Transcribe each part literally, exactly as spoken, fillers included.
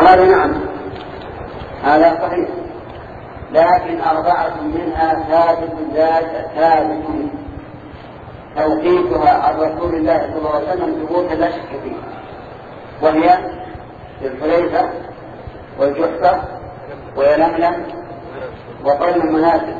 وهذا نعم هذا صحيح، لكن أربعة منها ثابت ثابت توقيتها عن رسول الله صلى الله عليه وسلم ثبوتا لا شك فيه، وهي الحليفة والجحفة ويلملم وقرن المنازل.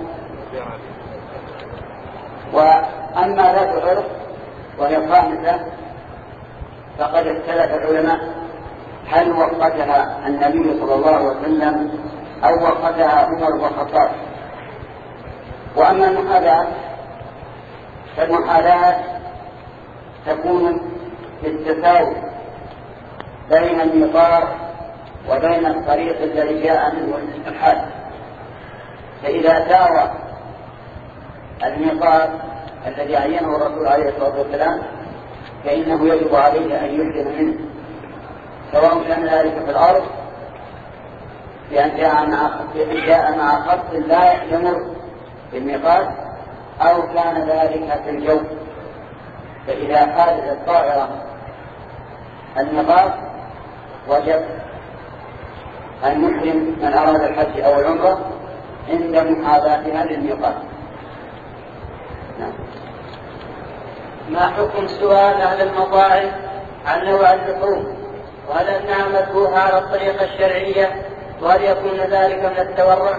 وأما ذات عرق وهي الخامسة فقد اختلف العلماء هل وقتها النبي صلى الله عليه وسلم أو وقتها عمر بن الخطاب. وأما المحاذاة فالمحاذاة تكون بالتساوي بين المطار وبين الطريق الذي جاء منه الحاج، فإذا ساوى المطار الذي عينه الرسول عليه الصلاة والسلام فإنه يجب عليه أن يحسن منه، سواء كان ذلك في الأرض بأن جاء مع جاء مع خط لا يمر بالميقات، أو كان ذلك في الجو. فإذا حادث الطائرة الميقات وجب أن يحرم من أراد الحج أو العمرة عند محاذاتها للميقات. نعم. ما حكم سؤال أهل المطاعم عن نوع اللحوم، وهل أنها مذبوحة على الطريقة الشرعية، وهل يكون ذلك من التورع؟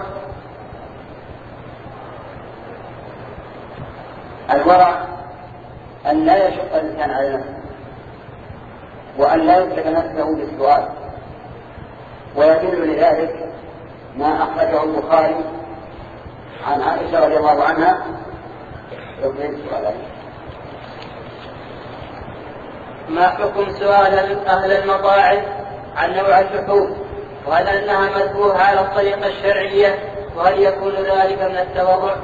الورع أن لا يشق الإنسان على نفسه وأن لا يترك نفسه بالسؤال، ويدل لذلك ما أخرجه البخاري عن عائشة رضي الله عنها. ما حكم سؤال أهل المطاعم عن نوع اللحوم، وهل أنها مذبوحة على الطريقة الشرعية، وهل يكون ذلك من التورع؟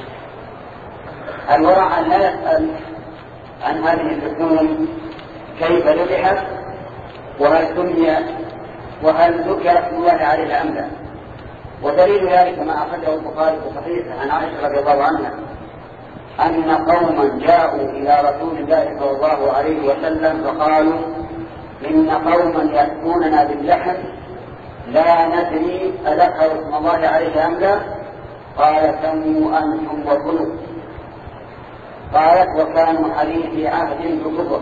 الورع أن لا يسأل عن هذه اللحوم كيف ذبحت وهل سمي وهل ذكر اسم الله عليها أم لا. ودليل ذلك ما أخرجه البخاري في صحيحه عن عائشة رضي الله عنها أن قوما جاءوا إلى رسول الله صلى الله عليه وسلم فقالوا إن قوما يأتوننا باللحم لا ندري أذكر اسم الله عليه أم لا، قال سموا أنتم وكلوا. قالت وكانوا حديث عهد بكفر،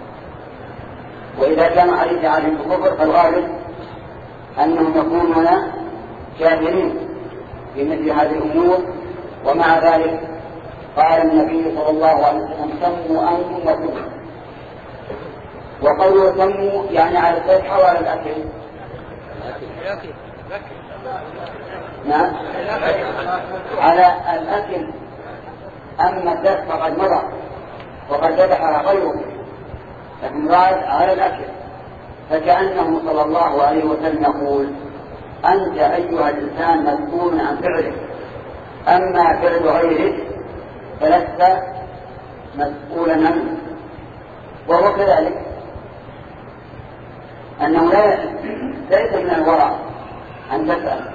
وإذا كان حديث عهد بكفر فالغالب أنهم يكونون جاهلين بمثل هذه الأمور. ومع ذلك قال النبي صلى الله عليه وسلم سموا أنتم وكلوا. وقولوا سموا يعني على الذبح وعلى الأكل. نعم على الأكل، أما الذبح فقد مضى وقد ذبحها غيره، لكن راد على الأكل. فكأنه صلى الله عليه وسلم يقول أنت أيها الإنسان مسؤول عن فعلك، أما فعل غيرك فلست مسؤولا عنه. وهو كذلك أنه ليس من الورع أن تسأل.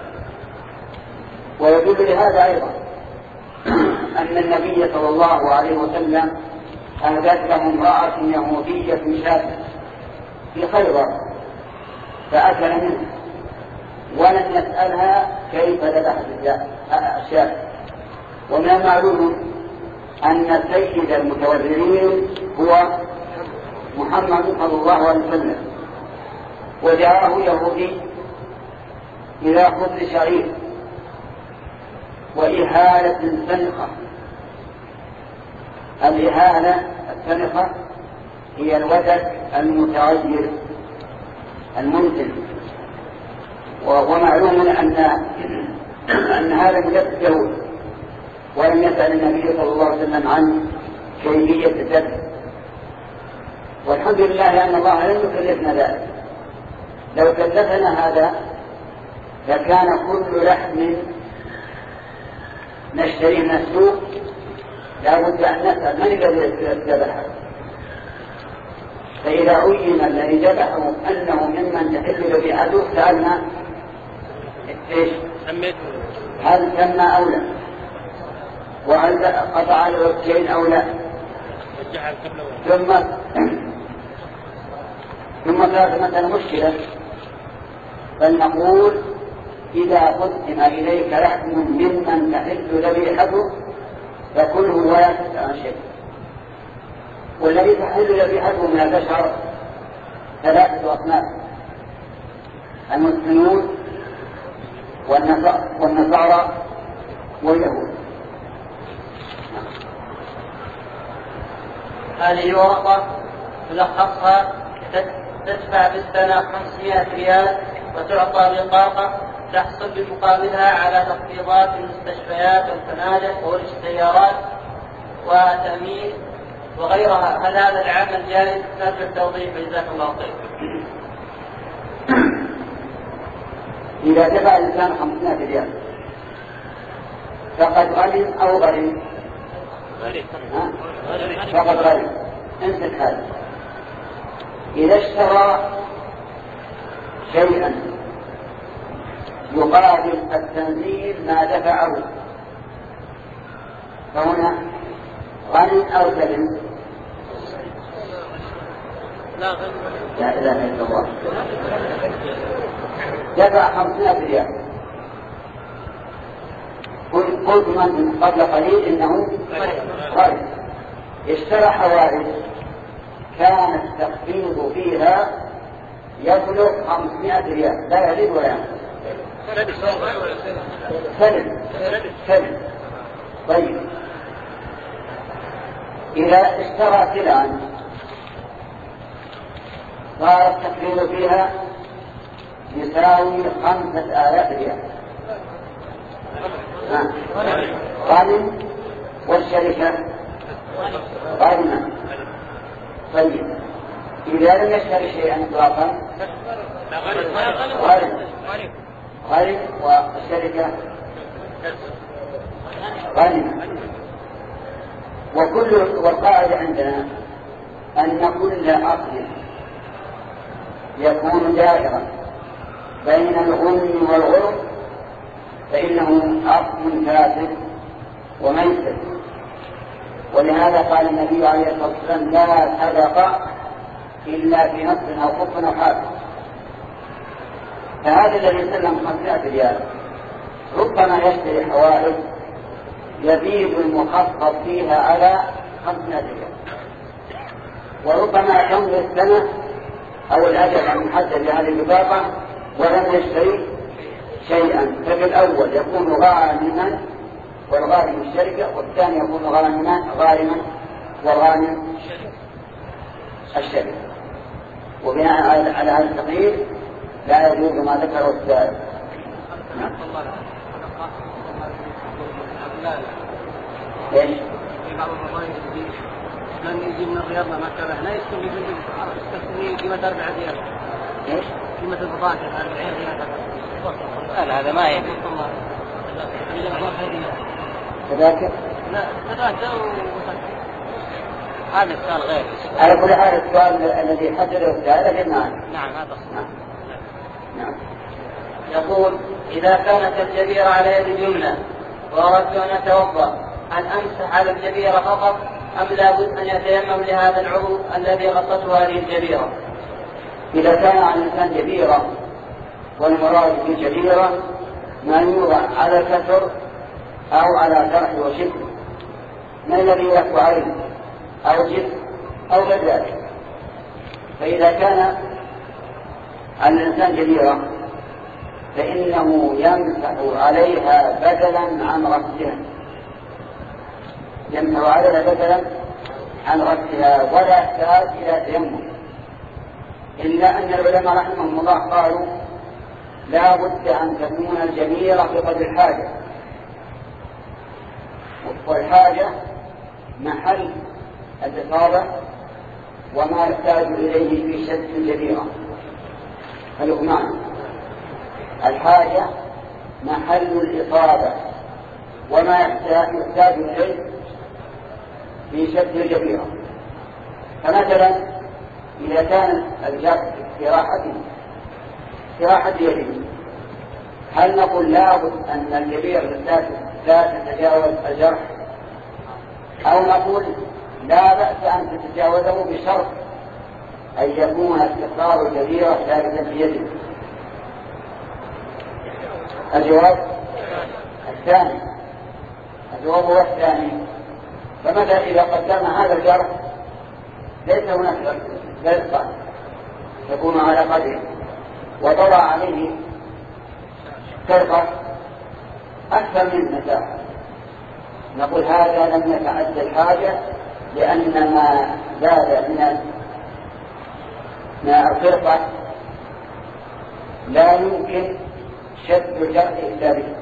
ويدل لهذا أيضا أن النبي صلى الله عليه وسلم أهدت له امرأة يهودية شاة في خيبر فأكل منه ولم يسألها كيف ذبحت الشاة. ومن المعلوم أن سيد المتورعين هو محمد صلى الله عليه وسلم، وجاءه يهودي إلى خبز شعير وإهالة سنقة. الإهالة السنقة هي الودك المتغير المنتن. ومعلوم أن أن هذا مجد يهود، ولم يسأل النبي صلى الله عليه وسلم عن كيفية الذبح. والحمد لله أن الله لم يكلفنا ذلك. لو كلفنا هذا لكان كل لحم نشتريه من السوق لا بد أن نسأل من الذي ذبحه. فإذا عين الذي ذبحه أنه ممن تحل ذبيحته سألنا إيش؟ هل تم أو لا؟ وهل قطع الوجهين أو لا؟ ثم ثم صارت مثلا مشكلة بل نقول إذا قدم إليك لحم ممن تحل ذبيحته فكله ولا تسأل عن شيء. والذي تحل ذبيحته من البشر ثلاثة أصناف: المسلمون والنصارى واليهود. هذه ورقة تلخصها تدفع بالسنة خمسمائة ريال وتعطى بطاقة تحصل بمقابلها على تخفيضات المستشفيات والفنادق والسيارات وتأمين وغيرها. هل هذا العمل جائز؟ نرجو التوضيح جزاك الله خير. إذا دفع الإنسان خمسمائة ريال فقد غنم أو غرم؟ فقد غرم. امسك هذا. إذا اشترى شيئا يقابل التنزيل ما دفعه فهنا غنم أو سلم؟ لا غنم. لا إله إلا الله. دفع خمسمائة ريال. قلت من قبل قليل إنه غنم. اشترى حوائج كان التخفيض فيها يبلغ خمسمائة ريال لا يزيد ولا ينقص. سلم سلم. طيب إذا اشترى سلعا صار التخفيض فيها يساوي خمسة آلاف ريال غنم والشركة غنمة. طيب إذا لم يشتري شيئا إطلاقا غنم غنم والشركة غنم. وكل والقاعدة عندنا أن كل أصل يكون دائرا بين الغنم والغرم فإنه أصل فاسد وميسر. ولهذا قال النبي عليه الصلاة والسلام: لا صدقة إلا في نصر أو خف أو حافظ. فهذا الذي سلم خمسمائة ريال ربما يشتري حوائج يزيد المخفض فيها على خمسمائة ريال، وربما تمضي السنة أو الأجل المحدد لهذه البطاقة ولم يشتري شيئا. ففي الأول يكون غانما والغانم الشركة، والثاني يكون غانما غارما والغانم الشركة. وبناء على هذا التقييد لا يجوز ما ذكره السائل. ايش؟ في بعض الرضايا من يجي من الرياض ما كره لا يسكن يجي يستثني قيمة أربعة ريال. ايش؟ قيمة البضاعة أربعين ريال. لا هذا ما يبي. كذاك؟ لا كذاك هذا السؤال غير. على كل حال السؤال الذي حدده السائل جمعا. نعم هذا صحيح. نعم. يقول: إذا كانت الجبيرة على يد اليمنى وأردت أن أتوضأ هل أمسح على الجبيرة فقط أم لابد أن يتيمم لهذا العضو الذي غطته هذه الجبيرة؟ إذا كان على الإنسان جبيرة والمراد بالجبيرة ما يوضع على كسر أو على جرح وشبه ما الذي يقف عليه أو جسم أو غير ذلك. فإذا كان على الإنسان جبيرة فإنه يمسح عليها بدلا عن رأسها يمسح عليها بدلا عن رأسها ولا يحتاج إلى تيمم. إلا أن العلماء رحمهم الله قالوا لا بد أن تكون الجبيرة بقدر الحاجة، والحاجة محل الإصابة وما يحتاج إليه في شد الجبيرة. فالأمان الحاجة محل الإصابة وما يحتاج إليه في شد الجبيرة. فمثلا إذا كان الجرح في راحته في راحة يده هل نقول لابد أن الجبيرة لا تتجاوز الجرح، أو نقول لا بأس أن تتجاوزه بشرط أن يكون استقرار الجبيرة ثابتا في يده؟ الجواب الثاني، الجواب هو الثاني. فمتى إذا قدمنا هذا الجرح ليس هناك غير يكون على قدره وضع عليه فرقة أكثر من مساحة، نقول هذا لم يتعد الحاجة، لأن ما زاد من الفرقة لا يمكن شد الجرح إلا به.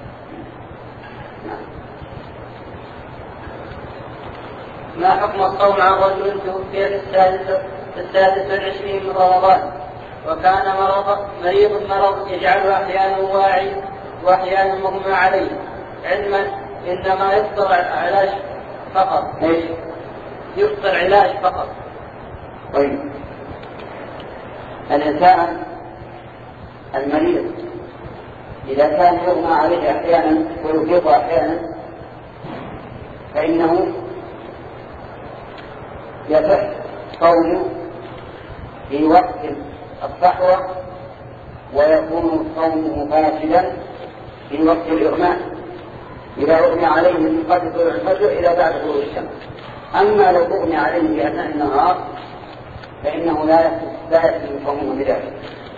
ما حكم الصوم عن رجل توفي في السادس السادس والعشرين من رمضان وكان مرض مريض مرض يجعله أحيانا واعي وأحيانا مغمى عليه، علما إنما يفطر علاج فقط؟ ايش؟ يفطر علاج فقط. طيب، الإنسان المريض إذا كان يغمى عليه أحيانا ويفيق أحيانا فإنه يصح صومه في وقت الصحوة ويكون صومه فاسدا في وقت الإغماء إذا أغمي عليه من قبل طلوع الفجر إلى بعد طلوع الشمس. أما لو أغمي عليه في أثناء النهار فإنه لا لا يحسن صومه بذلك.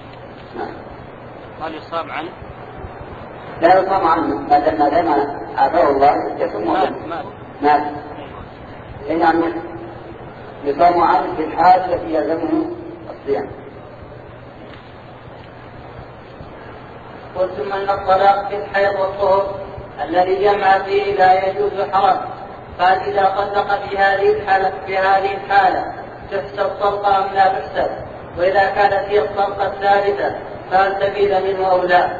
هل يصام عنه؟ لا يصام عنه ما دام ما دام عافاه الله يصوم مات مات نعم يصام عنه في الحال التي يلزمه الصيام. قلتم أن الطلاق في الحيض والطهر الذي جمع فيه لا يجوز حرام، قال إذا طلق في هذه الحالة في هذه الحالة تحسب طلقة أم لا تحسب؟ وإذا كانت هي الطلقة الثالثة فهل سبيل منه أو لا؟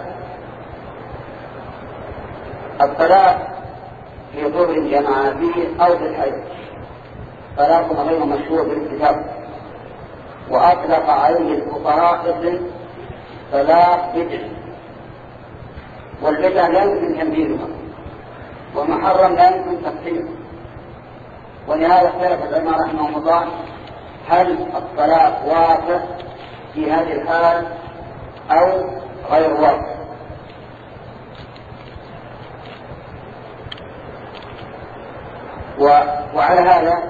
الطلاق في طهر جمع فيه أو في الحيض طلاق غير مشهور بالكتاب، وأطلق عليه الفقهاء مثل طلاق بدع، والبدع لا يمكن تنبيهها ومحرم لا يمكن تفصيله. ولهذا اختلف العلماء رحمهم الله هل الطلاق واقع في هذه الحال أو غير واقع. وعلى هذا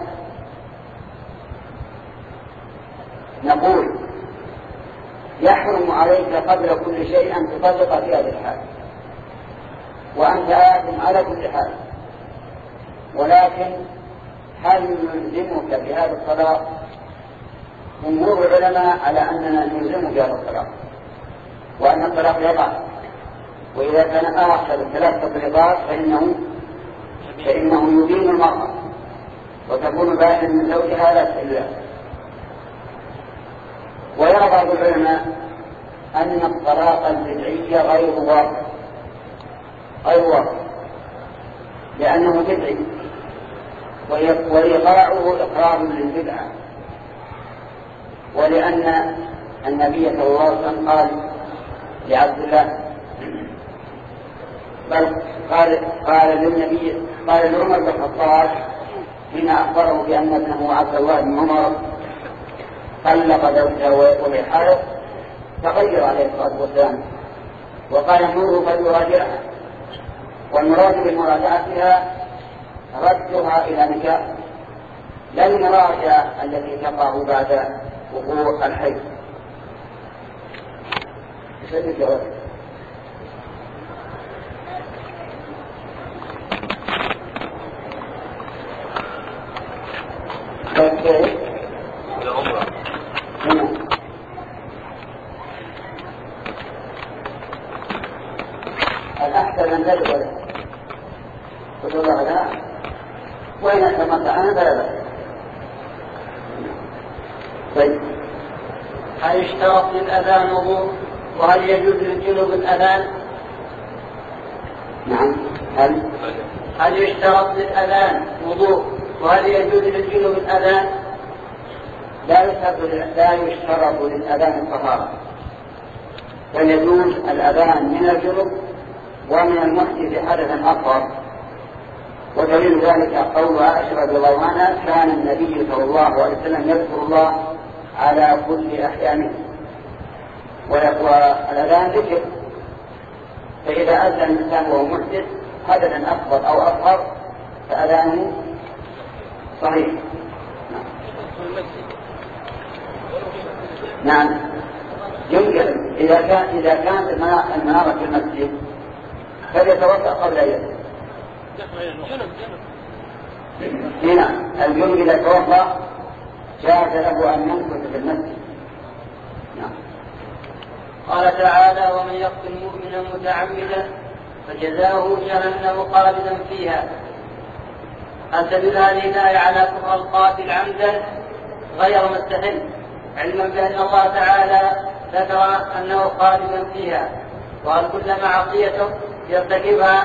نقول يحرم عليك قبل كل شيء أن تطلق في هذه الحال، وأنت آثم على كل حال، ولكن هل نلزمك بهذا الطلاق؟ جمهور العلماء على أننا نلزمك بهذا الطلاق، وأن الطلاق يقع، وإذا كان آخر ثلاث تطليقات فإنه فإنه يدين المرأة وتكون بائنا من زوجها لا تحل. ويرى بعض العلماء أن الطلاق البدعي غير واقع غير واقع لأنه بدعي وإيقاعه إقرار للبدعة، ولأن النبي صلى الله عليه وسلم قال لعبد الله بل قال قال للنبي قال لعمر بن الخطاب حين أخبره بأن ابنه عبد الله بن عمر طلق زوجها وهي حائض تغير عليه الصلاة والسلام وقال مره فليراجعها، والمراد بمراجعتها ردها إلى نكاح لا المراجعة التي تقع بعد وقوع الحيض. العمرة الأحسن أن تدخل قلت الله لا وإن أتمتعنا فلا بأس. طيب، هل يشترط للأذان وضوء؟ وهل يجوز للجنوب الأذان؟ نعم. هل هل يشترط للأذان وضوء؟ وهل يجوز للجنوب الأذان؟ لا يشترط لا يشترط للأذان الطهارة، بل يجوز الأذان من الجنوب ومن المحدث حدثا أصغر. ودليل ذلك قول عائشة رضي الله عنها كان النبي صلى الله عليه وسلم يذكر الله على كل أحيانه، والأذان ذكر فإذا أذن الإنسان وهو محدث حدثا أكبر أو أصغر فأذانه صحيح. نعم يمكن إذا كان إذا كانت المنارة في المسجد فليتوضأ قبل أن يدخل. هنا الجنب إذا توضأ جاز له أن يمكث في المسجد. نعم. قال تعالى: ومن يقتل مؤمنا متعمدا فجزاؤه جهنم خالدا فيها. هل تدل هذه الآية على كفر القاتل عمدا غير مستحل، علما بأن الله تعالى ذكر أنه خالدا فيها؟ وهل كل معصية يرتكبها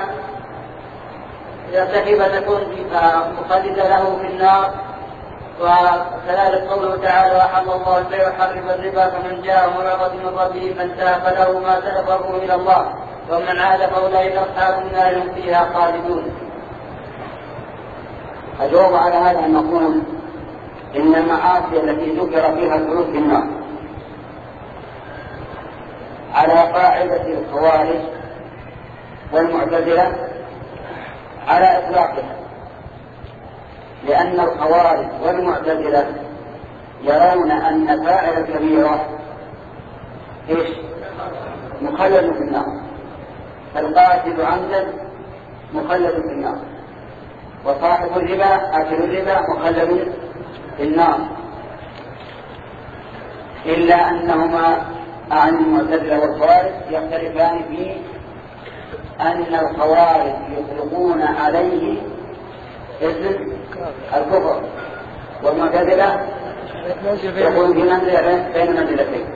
يرتكب تكون مخلدا له في النار؟ وكذلك قوله تعالى: وحل الله البيع وحرم الربا فمن جاءه موعظة من ربه فانتهى فله ما سلف وأمره إلى الله ومن عاد فأولئك أصحاب النار هم فيها خالدون. الجواب على هذا أن نقول إن المعاصي التي ذكر فيها الخلود في النار على قاعدة الخوارج والمعتزلة على إطلاقها، لأن الخوارج والمعتزلة يرون أن فاعل الكبيرة إيش؟ مخلد في النار، فالقاتل عمدا مخلد في النار، وصاحب الربا آكل الربا مخلد في النار، إلا أنهما عن المعتزلة والخوارج يختلفان في أن الخوارج يطلقون عليه اسم الكفر، والمعتزلة يقول في منزلة بين منزلتين.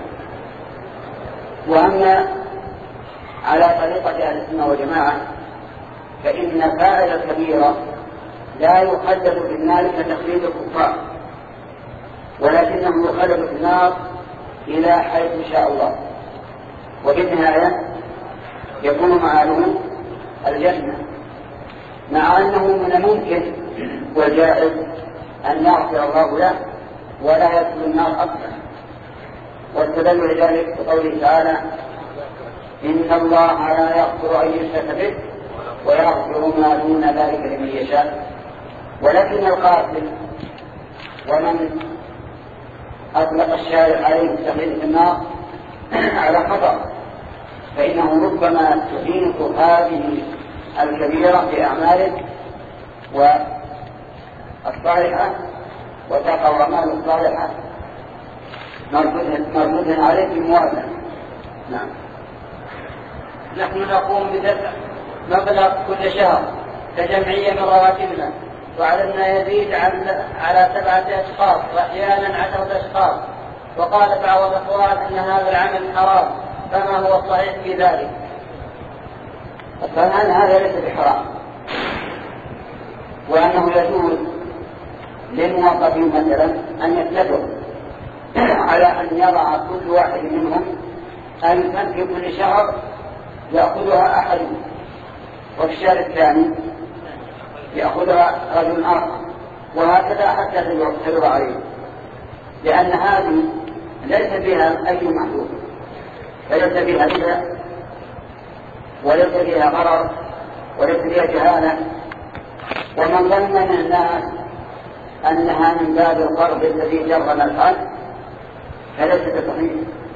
وأما على طريقة أهل السنة والجماعة فإن فاعل الكبيرة لا يخلد في النار كتخليد الكفار، ولكنه يخلد في النار إلى حيث شاء الله، وفي النهاية يكون معه الجنة، مع أنه من الممكن والجائز أن يغفر الله له ولا يدخل النار أصلا. واستدل لذلك بقوله تعالى: إن الله لا يغفر أن يشرك به ويغفر ما دون ذلك لمن يشاء. ولكن القاتل ومن أطلق الشارع عليه التخليد في النار على خطأ، فإنه ربما تحيط هذه الكبيرة بأعماله والصالحة وتقع أعماله الصالحة مردودها عليه بموازنة. نعم. نحن نقوم بدفع مبلغ كل شهر كجمعية من رواتبنا، وعددنا يزيد على سبعة أشخاص وأحيانا عشرة أشخاص، وقال بعض الأخوان أن هذا العمل حرام، فما هو الصحيح في ذلك؟ فالآن هذا ليس بحرام، وأنه يجوز للموظفين مثلا أن يتفقوا على أن يضع كل واحد منهم ألفا في كل شهر يأخذها أحد، وفي الشهر الثاني يأخذها رجل آخر، وهكذا حتى تدور عليه، لأن هذه ليس فيها أي محدود، فليس فيها ربا وليس فيها غرر وليس فيها جهالة. ومن ظن من الناس أنها من باب القرض الذي جرم الحال فليس بصحيح،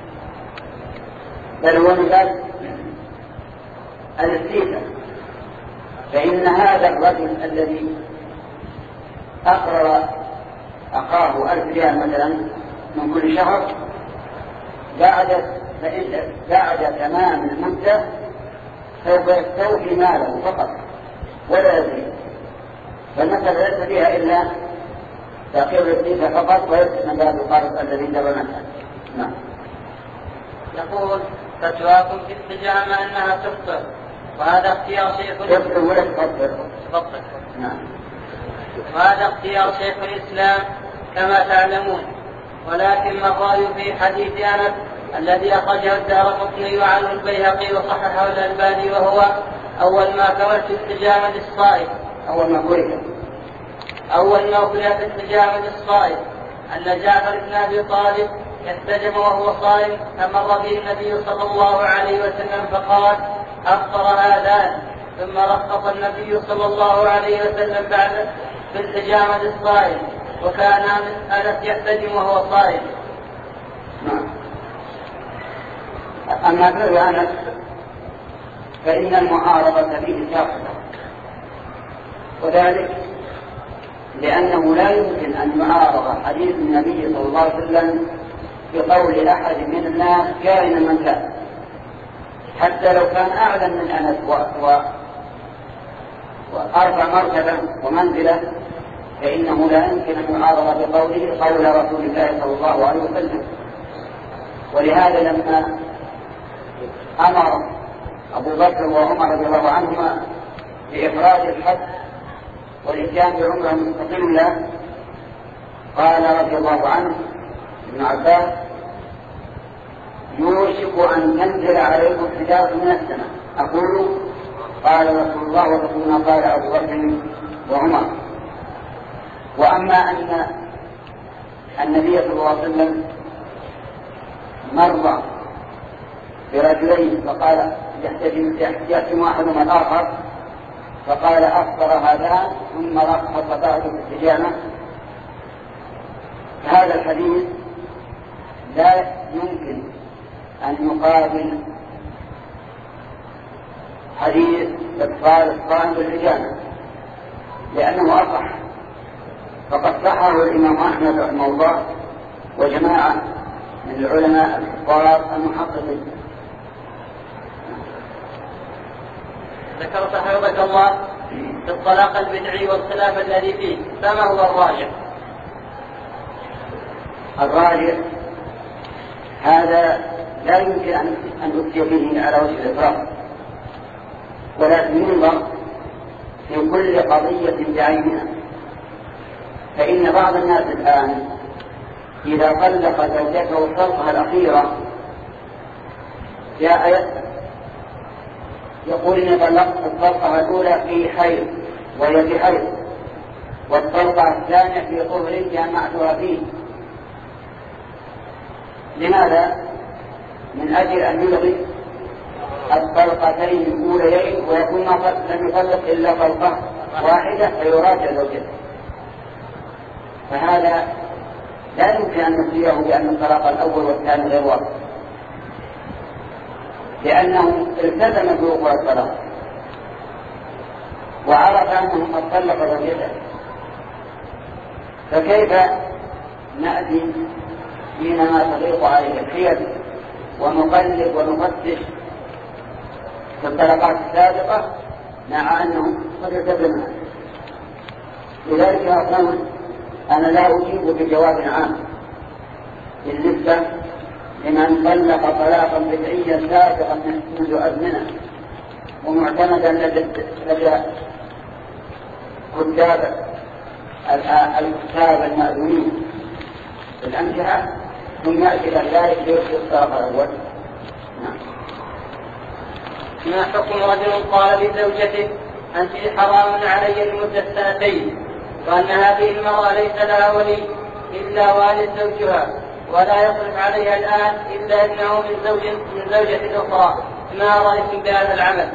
بل هو من باب الاستيفاء. فإن هذا الرجل الذي أقرر أخاه ألف ريال مثلا من كل شهر بعد بعد تمام المدة سوف يستوفي ماله فقط ولا يزيد، فالمسألة ليس فيها إلا تأخير الاستيفاء فقط ويكتب من باب القرض الذي جرمته. نعم. يقول: فتواكم في الحجامة أنها تفطر، وهذا اختيار شيخ الإسلام ولا تفطر. تفطر. نعم. وهذا اختيار شيخ الإسلام كما تعلمون، ولكن ما الرأي في حديث أنس الذي أخرجه الدارقطني وعنه البيهقي وصححه الألباني، وهو: أول ما كملت الحجامة للصائم أول ما كلت أول ما كلت الحجامة للصائم أن جعفر بن أبي طالب يحتجم وهو صائم، فمر به النبي صلى الله عليه وسلم فقال: أفطر هذان. ثم رخص النبي صلى الله عليه وسلم بعد في الحجامة للصائم، وكان أنس يحتجم وهو صائم. نعم. أما فعل أنس فإن المعارضة فيه شاقة، وذلك لأنه لا يمكن أن يعارض حديث النبي صلى الله عليه وسلم بقول أحد من الناس كائنا من كان، حتى لو كان أعلم من أنس وأرفع مرتبة ومنزلة، فإنه لا يمكن أن يعارض بقوله قول رسول الله صلى الله عليه وسلم. ولهذا لما أمر أبو بكر وعمر رضي الله عنهما بإخراج الحج والإتيان بعمرة مستقلة، قال رضي الله عنه ابن عباس: يوشك أن تنزل عليكم حجارة من السماء. أقول: قال رسول الله ورسولنا قال أبو بكر وعمر. وأما أن النبي صلى الله عليه وسلم مر برجلين فقال يحتجم أحدهما الآخر، فقال أفطر هذان ثم رخص بعد الحجامة، هذا الحديث لا يمكن أن يقابل حديث إبطال الصائم بالحجامة، لأنه أصح، فقد صححه الإمام أحمد رحمه الله وجماعة من العلماء الكبار المحققين. ذكرت حفظك الله في الطلاق البدعي والخلاف الذي فيه، فما هو الراجح؟ الراجح هذا لا يمكن أن أفتي به على وجه الإطلاق، ولكن ينظر في كل قضية بعينها. فإن بعض الناس الآن إذا طلق زوجته الطلقة الأخيرة جاء يسأل يقول: إن طلقت الطلقة الأولى في حيض وهي في حيض، والطلقة الثانية في طهر جامعتها فيه. لماذا؟ من أجل أن يلغي الطلقتين الأوليين ويكون لم يطلق إلا طلقة واحدة فيراجع زوجته. فهذا لا يمكن أن نفتيه بأن الطلاق الأول والثاني غير واحد، لأنه التزم بوقوع الطلاق وعرف أنه قد طلق زوجته، فكيف نأتي حينما تضيق عليه الحيل ونقلب ونفتش في الطلقات السابقة مع أنه قد التزمها؟ لذلك أقول أنا لا أجيب بجواب عام بالنسبة لمن طلق طلاقا بدعيا سابقا منذ أزمنة ومعتمدا لدى كتاب الكتاب المأذونين في الأمتعة، ثم يأتي إلى ذلك يرسل الطلاق الأول. ما حكم رجل قال لزوجته: أنت حرام علي لمدة سنتين، وأن هذه المرأة ليس لها ولي إلا والد زوجها، ولا يصرف عليها الآن إلا ابنه من زوج من زوجة أخرى، ما رأيكم بهذا العمل؟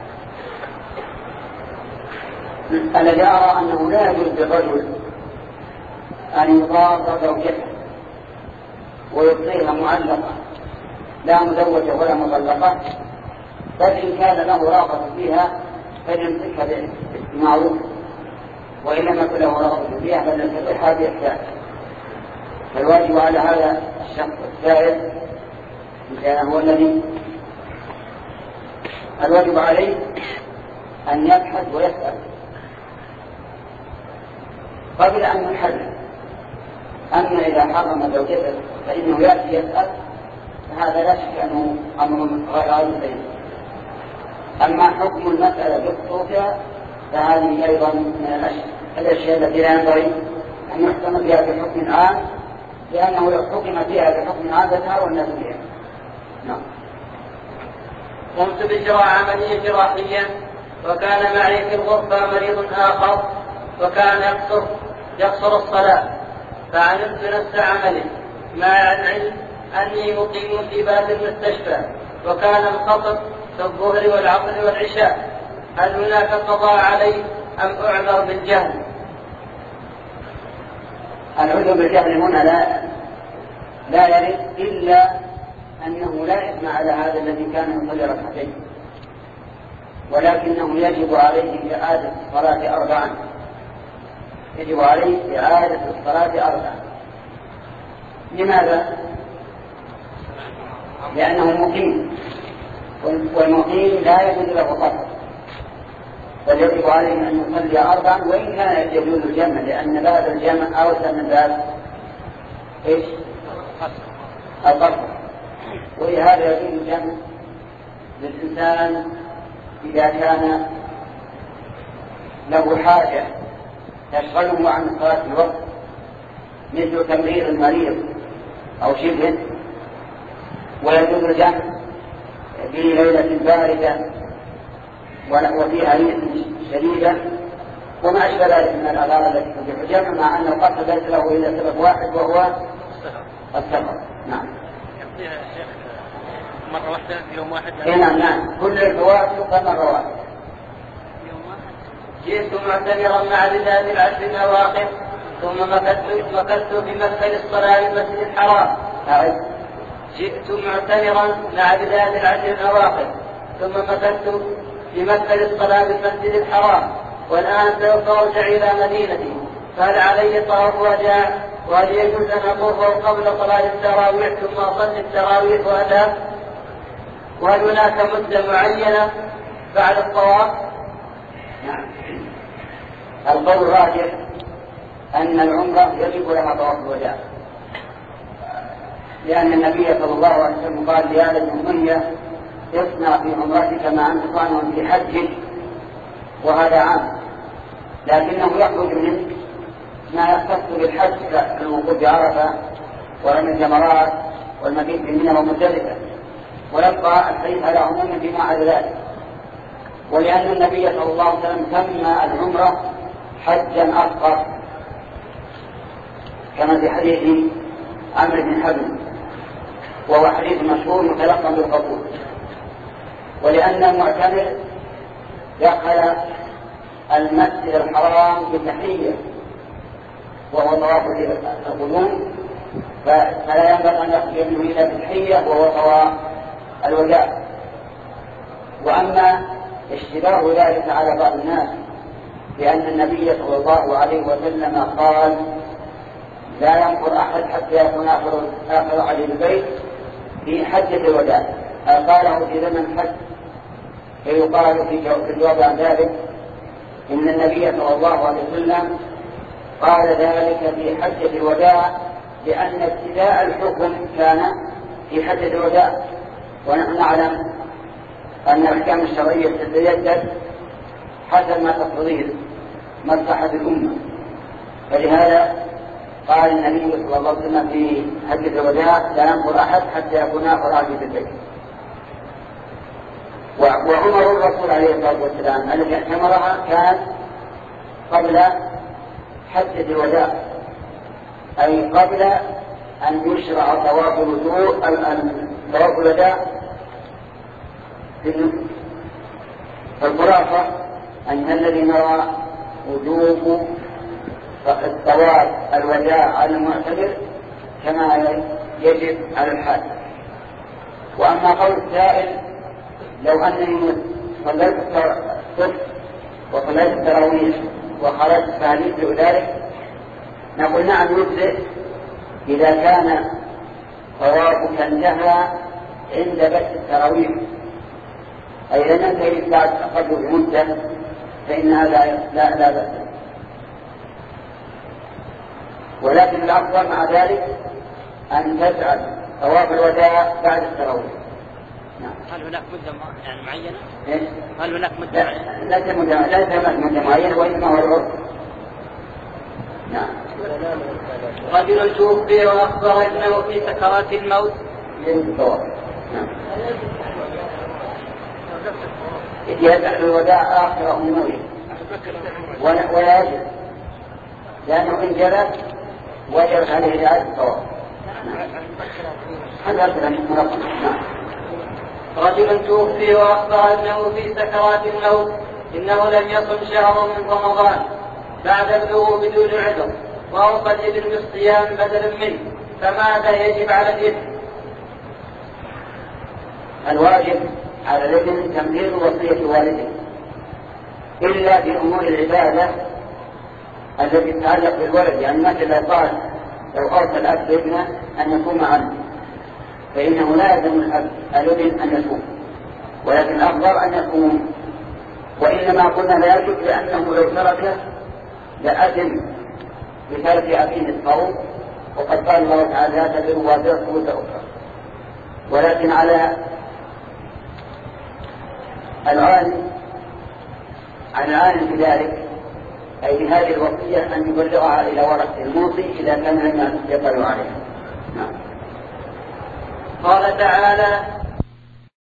الذي أرى أنه لا يجوز للرجل أن يضار زوجته ويبقيها معلقة لا مزوجة ولا مطلقة، بل إن كان له رغبة فيها فليمسكها بالمعروف، وإن لم يكن له رغبة فيها فليمسكها بإحسان. فالواجب على هذا الشخص الثالث إن كان هو الذي الواجب عليه أن يبحث ويسأل قبل أن يحرم. أما إذا حرم زوجته فإنه يأتي يسأل، فهذا لا شك أنه أمر غير سليم. أما حكم المسألة بخصوصها فهذه أيضا من الأشياء التي لا ينبغي أن يحكم فيها بحكم عام، لأنه لو حكم فيها بحكم عام فتهاوى الناس بها. نعم. قمت بإجراء عملية جراحية، وكان معي في الغرفة مريض آخر وكان يقصر يقصر الصلاة، فعملت نفس عمله مع العلم أني مقيم في باب المستشفى، وكان الخطب كالظهر والعصر والعشاء، هل هناك قضاء عليه أم أعذر بالجهل؟ العذر بالجهل هنا لا لا يرد إلا أنه لا إثم على هذا الذي كان يصلي ركعتين، ولكنه يجب عليه إعادة الصلاة أربعا، يجب عليه إعادة الصلاة أربعا. لماذا؟ لأنه مقيم، والمقيم لا يجوز له قصر، بل يجب عليه أن يصلي أربعا، وإن كان يجوز الجمع، لأن باب الجمع أوسع من باب إيش؟ القصر. ولهذا يجوز الجمع للإنسان إذا كان له حاجة تشغله عن الصلاة في الوقت، مثل تمريض المريض أو شبه، ويجوز الجمع في ليلة باردة وفيها ريح شديدة وما أشبه ذلك من الأغراض التي تجب الجمع، مع أن القصر ليس له إلا سبب واحد وهو السفر. نعم. يقضيها يا شيخ مرة واحدة يوم واحد؟ نعم نعم، كل الفوائد تقضى مرة واحدة. جئت معتمرا مع بداية العشر الأواخر ثم مكثت مكثت بمدخل الصلاة المسجد الحرام. أعد. جئت معتمرا مع بداية العشر الأواخر ثم مكثت بمدخل الصلاة المسجد الحرام، والآن سوف أرجع إلى مدينتي، فهل علي طواف وداع؟ وهل يجوز أن أطوف قبل صلاة التراويح ثم أصلي التراويح وأذهب؟ وهل هناك مدة معينة بعد الطواف؟ نعم. القول الراجح أن العمرة يجب لها طواف الوداع، لأن النبي صلى الله عليه وسلم قال لآل الأمية اصنع في عمرتك ما أنت صانع في حج، وهذا عام، لكنه يخرج منه ما يختص بالحج كالوقوف بعرفة ورمي الجمرات والمبيت في منى ومزدلفة، ويبقى الحديث على عموم فيما عدا ذلك. ولأن النبي صلى الله عليه وسلم سمى العمرة حجا أصغر كما في حديث عمرو بن حزم، وهو حديث مشهور متلقى بالقبول. ولأن المعتمر دخل المسجد الحرام بتحية وهو طواف القدوم، فلا ينبغي أن يخرج منه إلا بتحية وهو طواف الوداع. وأما اشتباه ذلك على بعض الناس بأن النبي صلى الله عليه وسلم قال لا ينظر أحد حتى يكون آخر آخر عليه البيت في حجة الوداع، قاله في زمن حج، فيقال في الجواب عن ذلك إن النبي صلى الله عليه وسلم قال ذلك في حجة الوداع لأن ابتداء الحكم كان في حجة الوداع، ونحن نعلم أن الأحكام الشرعية تتجدد حسب ما تقتضيه مصلحة الأمة، فلهذا قال النبي صلى الله عليه وسلم في حجة الوداع لا ينظر أحد حتى يكون آخر عاجز البيت. وعمر الرسول عليه الصلاة والسلام الذي اعتمرها كان قبل حجة الوداع، أي قبل أن يشرع طواف الوضوء طواف الوداع. فالخلاصة أن الذي نرى وجوب طواف الوداع على المعتمر كما يجب على الحاج. وأما قول السائل لو أنني صليت الصبح وصليت التراويح وخرجت فهل يجزئ ذلك؟ نقول نعم يجزئ إذا كان طوافك انتهى عند بدء التراويح، أي لم ينتهي بعد قدر مدة فإن هذا لا لا بأس. ولكن الأفضل مع ذلك أن تجعل طواف الوداع بعد التراويح. نعم. هل هناك مدة يعني معينة؟ إيش؟ هل هناك مدة معينة؟ لا ليس مدة لا مدة معينة وإنما هو العرف. نعم. رجل توفي وأخبر ابنه في سكرات الموت. للطواف. نعم. يجعل الوداع آخر أموره ولا يجب، لأنه إن جلس وجب عليه إعادة الطواف. هذا أكثر من مرقم. نعم. رجل رجل توفي وأخبر أنه في سكرات الموت إنه لم يصم شهر من رمضان بعد بلوغه بدون عذر وأوصى الابن بالصيام بدلا منه، فماذا يجب على الابن؟ الواجب على الابن تنفيذ وصية والده إلا في أمور العبادة التي تتعلق بالولد، يعني مثل لو قال لو أوصى الأب ابنه أن يصوم عنه فإنه لا يلزم الأب الابن أن يصوم، ولكن الأفضل أن يصوم. وإنما قلنا لا يجب لأنه لو تركه لأثم بترك أبيه الصوم، وقد قال الله تعالى لا تزر وازرة وزر أخرى. ولكن على العالم على العالم بذلك أي بهذه الوصية أن يبلغها إلى ورثة الموصي إذا كان لم يقدروا عليها. نعم. قال تعالى